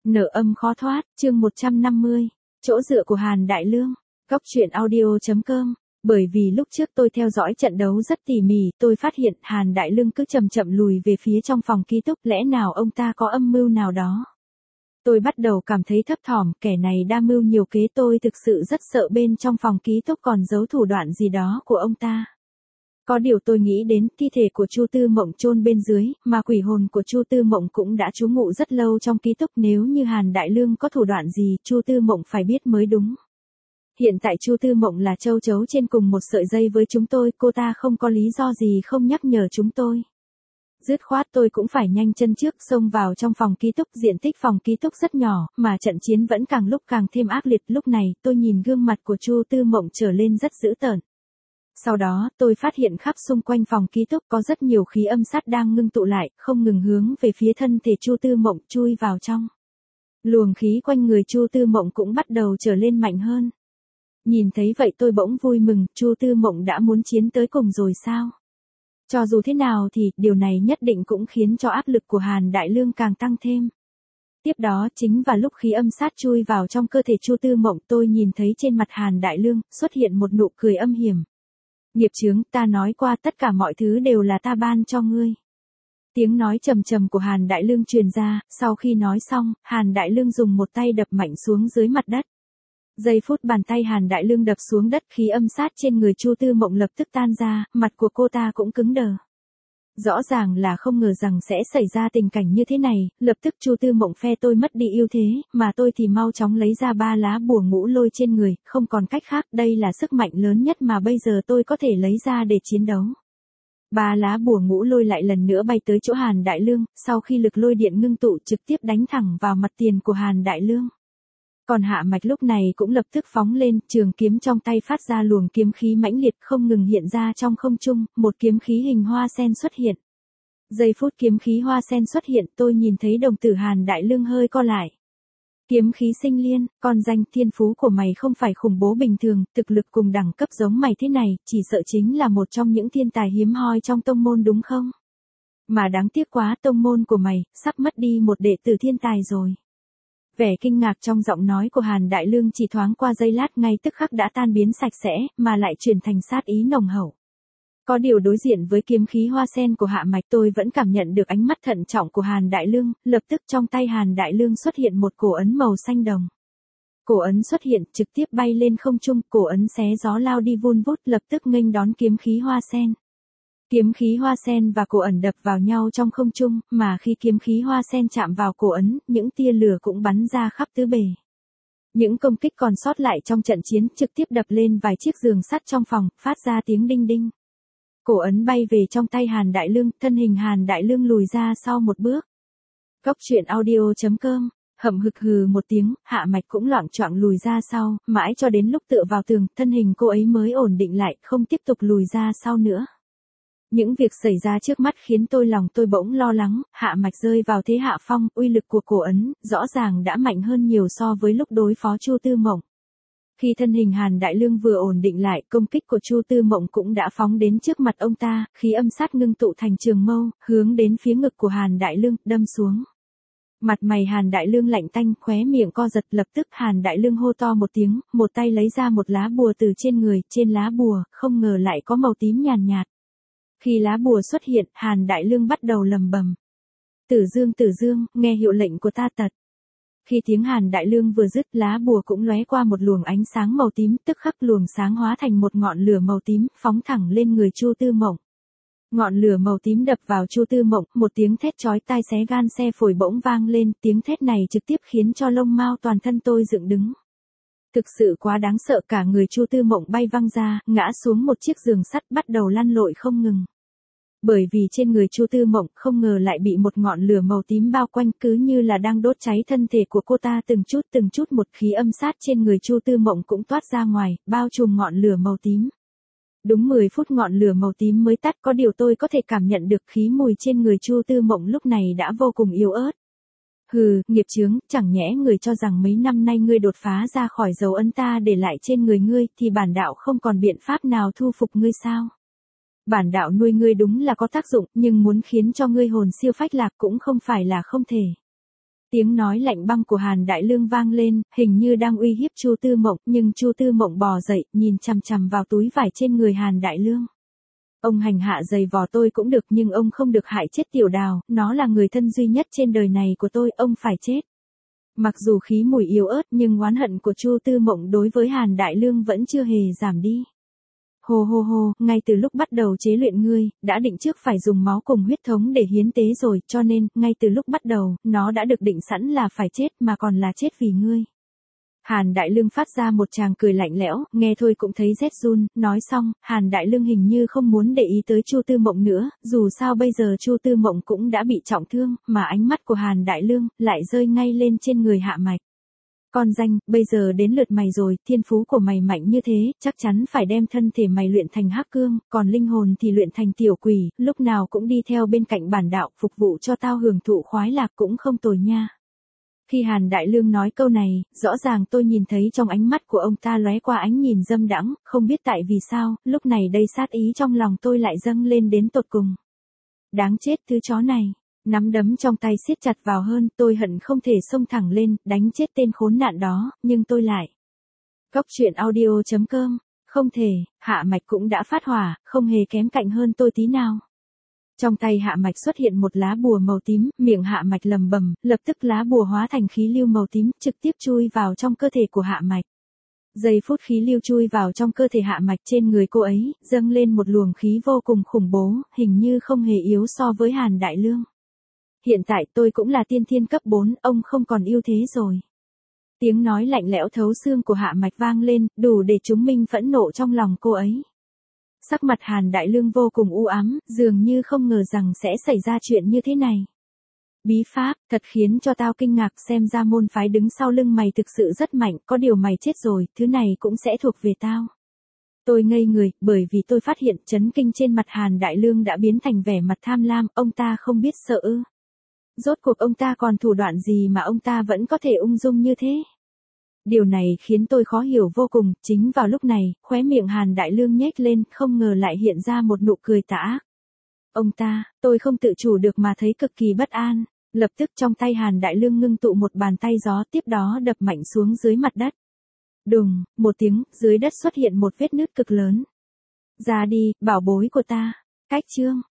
Nợ âm khó thoát, chương 150. Chỗ dựa của Hàn Đại Lương. Góc truyện audio.com. Bởi vì lúc trước tôi theo dõi trận đấu rất tỉ mỉ, tôi phát hiện Hàn Đại Lương cứ chậm chậm lùi về phía trong phòng ký túc, lẽ nào ông ta có âm mưu nào đó. Tôi bắt đầu cảm thấy thấp thỏm, kẻ này đa mưu nhiều kế, tôi thực sự rất sợ bên trong phòng ký túc còn giấu thủ đoạn gì đó của ông ta. Có điều tôi nghĩ đến thi thể của Chu Tư Mộng chôn bên dưới, mà quỷ hồn của Chu Tư Mộng cũng đã trú ngụ rất lâu trong ký túc, nếu như Hàn Đại Lương có thủ đoạn gì, Chu Tư Mộng phải biết mới đúng. Hiện tại Chu Tư Mộng là châu chấu trên cùng một sợi dây với chúng tôi, cô ta không có lý do gì không nhắc nhở chúng tôi. Dứt khoát tôi cũng phải nhanh chân trước xông vào trong phòng ký túc, diện tích phòng ký túc rất nhỏ, mà trận chiến vẫn càng lúc càng thêm ác liệt. Lúc này tôi nhìn gương mặt của Chu Tư Mộng trở lên rất dữ tợn. Sau đó, tôi phát hiện khắp xung quanh phòng ký túc có rất nhiều khí âm sát đang ngưng tụ lại, không ngừng hướng về phía thân thể Chu Tư Mộng chui vào trong. Luồng khí quanh người Chu Tư Mộng cũng bắt đầu trở lên mạnh hơn. Nhìn thấy vậy tôi bỗng vui mừng, Chu Tư Mộng đã muốn chiến tới cùng rồi sao? Cho dù thế nào thì, điều này nhất định cũng khiến cho áp lực của Hàn Đại Lương càng tăng thêm. Tiếp đó chính vào lúc khí âm sát chui vào trong cơ thể Chu Tư Mộng, tôi nhìn thấy trên mặt Hàn Đại Lương xuất hiện một nụ cười âm hiểm. Nghiệp chướng, ta nói qua tất cả mọi thứ đều là ta ban cho ngươi. Tiếng nói trầm trầm của Hàn Đại Lương truyền ra, sau khi nói xong, Hàn Đại Lương dùng một tay đập mạnh xuống dưới mặt đất. Giây phút bàn tay Hàn Đại Lương đập xuống đất, khí âm sát trên người Chu Tư Mộng lập tức tan ra, mặt của cô ta cũng cứng đờ. Rõ ràng là không ngờ rằng sẽ xảy ra tình cảnh như thế này, lập tức Chu Tư Mộng phe tôi mất đi ưu thế, mà tôi thì mau chóng lấy ra 3 lá bùa ngũ lôi trên người, không còn cách khác, đây là sức mạnh lớn nhất mà bây giờ tôi có thể lấy ra để chiến đấu. 3 lá bùa ngũ lôi lại lần nữa bay tới chỗ Hàn Đại Lương, sau khi lực lôi điện ngưng tụ trực tiếp đánh thẳng vào mặt tiền của Hàn Đại Lương. Còn Hạ Mạch lúc này cũng lập tức phóng lên, trường kiếm trong tay phát ra luồng kiếm khí mãnh liệt không ngừng hiện ra trong không trung, một kiếm khí hình hoa sen xuất hiện. Giây phút kiếm khí hoa sen xuất hiện, tôi nhìn thấy đồng tử Hàn Đại Lương hơi co lại. Kiếm khí sinh liên, con danh thiên phú của mày không phải khủng bố bình thường, thực lực cùng đẳng cấp giống mày thế này, chỉ sợ chính là một trong những thiên tài hiếm hoi trong tông môn đúng không? Mà đáng tiếc quá, tông môn của mày sắp mất đi một đệ tử thiên tài rồi. Vẻ kinh ngạc trong giọng nói của Hàn Đại Lương chỉ thoáng qua giây lát ngay tức khắc đã tan biến sạch sẽ, mà lại chuyển thành sát ý nồng hậu. Có điều đối diện với kiếm khí hoa sen của Hạ Mạch, tôi vẫn cảm nhận được ánh mắt thận trọng của Hàn Đại Lương, lập tức trong tay Hàn Đại Lương xuất hiện một cổ ấn màu xanh đồng. Cổ ấn xuất hiện trực tiếp bay lên không trung, cổ ấn xé gió lao đi vun vút, lập tức nghênh đón kiếm khí hoa sen. Kiếm khí hoa sen và cổ ẩn đập vào nhau trong không trung, mà khi kiếm khí hoa sen chạm vào cổ ấn, những tia lửa cũng bắn ra khắp tứ bề. Những công kích còn sót lại trong trận chiến trực tiếp đập lên vài chiếc giường sắt trong phòng, phát ra tiếng đinh đinh. Cổ ấn bay về trong tay Hàn Đại Lương, thân hình Hàn Đại Lương lùi ra sau một bước. Góc truyện audio.com. Hậm hực hừ một tiếng, Hạ Mạch cũng loạng choạng lùi ra sau, mãi cho đến lúc tựa vào tường, thân hình cô ấy mới ổn định lại, không tiếp tục lùi ra sau nữa. Những việc xảy ra trước mắt khiến lòng tôi bỗng lo lắng, Hạ Mạch rơi vào thế hạ phong, uy lực của cổ ấn, rõ ràng đã mạnh hơn nhiều so với lúc đối phó Chu Tư Mộng. Khi thân hình Hàn Đại Lương vừa ổn định lại, công kích của Chu Tư Mộng cũng đã phóng đến trước mặt ông ta, khí âm sát ngưng tụ thành trường mâu, hướng đến phía ngực của Hàn Đại Lương, đâm xuống. Mặt mày Hàn Đại Lương lạnh tanh, khóe miệng co giật, lập tức Hàn Đại Lương hô to một tiếng, một tay lấy ra một lá bùa từ trên người, trên lá bùa, không ngờ lại có màu tím nhàn nhạt. Khi lá bùa xuất hiện, Hàn Đại Lương bắt đầu lầm bầm. Tử Dương, nghe hiệu lệnh của ta tật. Khi tiếng Hàn Đại Lương vừa dứt, lá bùa cũng lóe qua một luồng ánh sáng màu tím, tức khắc luồng sáng hóa thành một ngọn lửa màu tím, phóng thẳng lên người Chu Tư Mộng. Ngọn lửa màu tím đập vào Chu Tư Mộng, một tiếng thét chói tai xé gan xe phổi bỗng vang lên, tiếng thét này trực tiếp khiến cho lông mao toàn thân tôi dựng đứng. Thực sự quá đáng sợ, cả người Chu Tư Mộng bay văng ra, ngã xuống một chiếc giường sắt, bắt đầu lăn lội không ngừng. Bởi vì trên người Chu Tư Mộng không ngờ lại bị một ngọn lửa màu tím bao quanh, cứ như là đang đốt cháy thân thể của cô ta từng chút một, khí âm sát trên người Chu Tư Mộng cũng toát ra ngoài, bao trùm ngọn lửa màu tím. Đúng 10 phút ngọn lửa màu tím mới tắt, có điều tôi có thể cảm nhận được khí mùi trên người Chu Tư Mộng lúc này đã vô cùng yếu ớt. Hừ, nghiệp chướng, chẳng nhẽ người cho rằng mấy năm nay ngươi đột phá ra khỏi dấu ấn ta để lại trên người ngươi, thì bản đạo không còn biện pháp nào thu phục ngươi sao? Bản đạo nuôi ngươi đúng là có tác dụng, nhưng muốn khiến cho ngươi hồn siêu phách lạc cũng không phải là không thể. Tiếng nói lạnh băng của Hàn Đại Lương vang lên, hình như đang uy hiếp Chu Tư Mộng, nhưng Chu Tư Mộng bò dậy, nhìn chằm chằm vào túi vải trên người Hàn Đại Lương. Ông hành hạ giày vò tôi cũng được nhưng ông không được hại chết Tiểu Đào, nó là người thân duy nhất trên đời này của tôi, ông phải chết. Mặc dù khí mùi yếu ớt nhưng oán hận của Chu Tư Mộng đối với Hàn Đại Lương vẫn chưa hề giảm đi. Hô hô hô, ngay từ lúc bắt đầu chế luyện ngươi, đã định trước phải dùng máu cùng huyết thống để hiến tế rồi, cho nên, ngay từ lúc bắt đầu, nó đã được định sẵn là phải chết mà còn là chết vì ngươi. Hàn Đại Lương phát ra một tràng cười lạnh lẽo, nghe thôi cũng thấy rét run, nói xong, Hàn Đại Lương hình như không muốn để ý tới Chu Tư Mộng nữa, dù sao bây giờ Chu Tư Mộng cũng đã bị trọng thương, mà ánh mắt của Hàn Đại Lương lại rơi ngay lên trên người Hạ Mạch. Con danh, bây giờ đến lượt mày rồi, thiên phú của mày mạnh như thế, chắc chắn phải đem thân thể mày luyện thành hắc cương, còn linh hồn thì luyện thành tiểu quỷ, lúc nào cũng đi theo bên cạnh bản đạo, phục vụ cho tao hưởng thụ khoái lạc cũng không tồi nha. Khi Hàn Đại Lương nói câu này, rõ ràng tôi nhìn thấy trong ánh mắt của ông ta lóe qua ánh nhìn dâm đãng, không biết tại vì sao, lúc này đây sát ý trong lòng tôi lại dâng lên đến tột cùng. Đáng chết thứ chó này. Nắm đấm trong tay siết chặt vào hơn, tôi hận không thể xông thẳng lên, đánh chết tên khốn nạn đó, nhưng tôi lại. Góc truyện audio.com, không thể, Hạ Mạch cũng đã phát hỏa, không hề kém cạnh hơn tôi tí nào. Trong tay Hạ Mạch xuất hiện một lá bùa màu tím, miệng Hạ Mạch lầm bầm, lập tức lá bùa hóa thành khí lưu màu tím, trực tiếp chui vào trong cơ thể của Hạ Mạch. Giây phút khí lưu chui vào trong cơ thể Hạ Mạch, trên người cô ấy, dâng lên một luồng khí vô cùng khủng bố, hình như không hề yếu so với Hàn Đại Lương. Hiện tại tôi cũng là tiên thiên cấp 4, ông không còn ưu thế rồi. Tiếng nói lạnh lẽo thấu xương của Hạ Mạch vang lên, đủ để chứng minh phẫn nộ trong lòng cô ấy. Sắc mặt Hàn Đại Lương vô cùng u ám, dường như không ngờ rằng sẽ xảy ra chuyện như thế này. Bí pháp, thật khiến cho tao kinh ngạc, xem ra môn phái đứng sau lưng mày thực sự rất mạnh, có điều mày chết rồi, thứ này cũng sẽ thuộc về tao. Tôi ngây người, bởi vì tôi phát hiện chấn kinh trên mặt Hàn Đại Lương đã biến thành vẻ mặt tham lam, ông ta không biết sợ ư. Rốt cuộc ông ta còn thủ đoạn gì mà ông ta vẫn có thể ung dung như thế? Điều này khiến tôi khó hiểu vô cùng, chính vào lúc này, khóe miệng Hàn Đại Lương nhếch lên, không ngờ lại hiện ra một nụ cười tà ác. Ông ta, tôi không tự chủ được mà thấy cực kỳ bất an, lập tức trong tay Hàn Đại Lương ngưng tụ một bàn tay gió, tiếp đó đập mạnh xuống dưới mặt đất. Đùng, một tiếng, dưới đất xuất hiện một vết nứt cực lớn. Ra đi, bảo bối của ta. Cách chương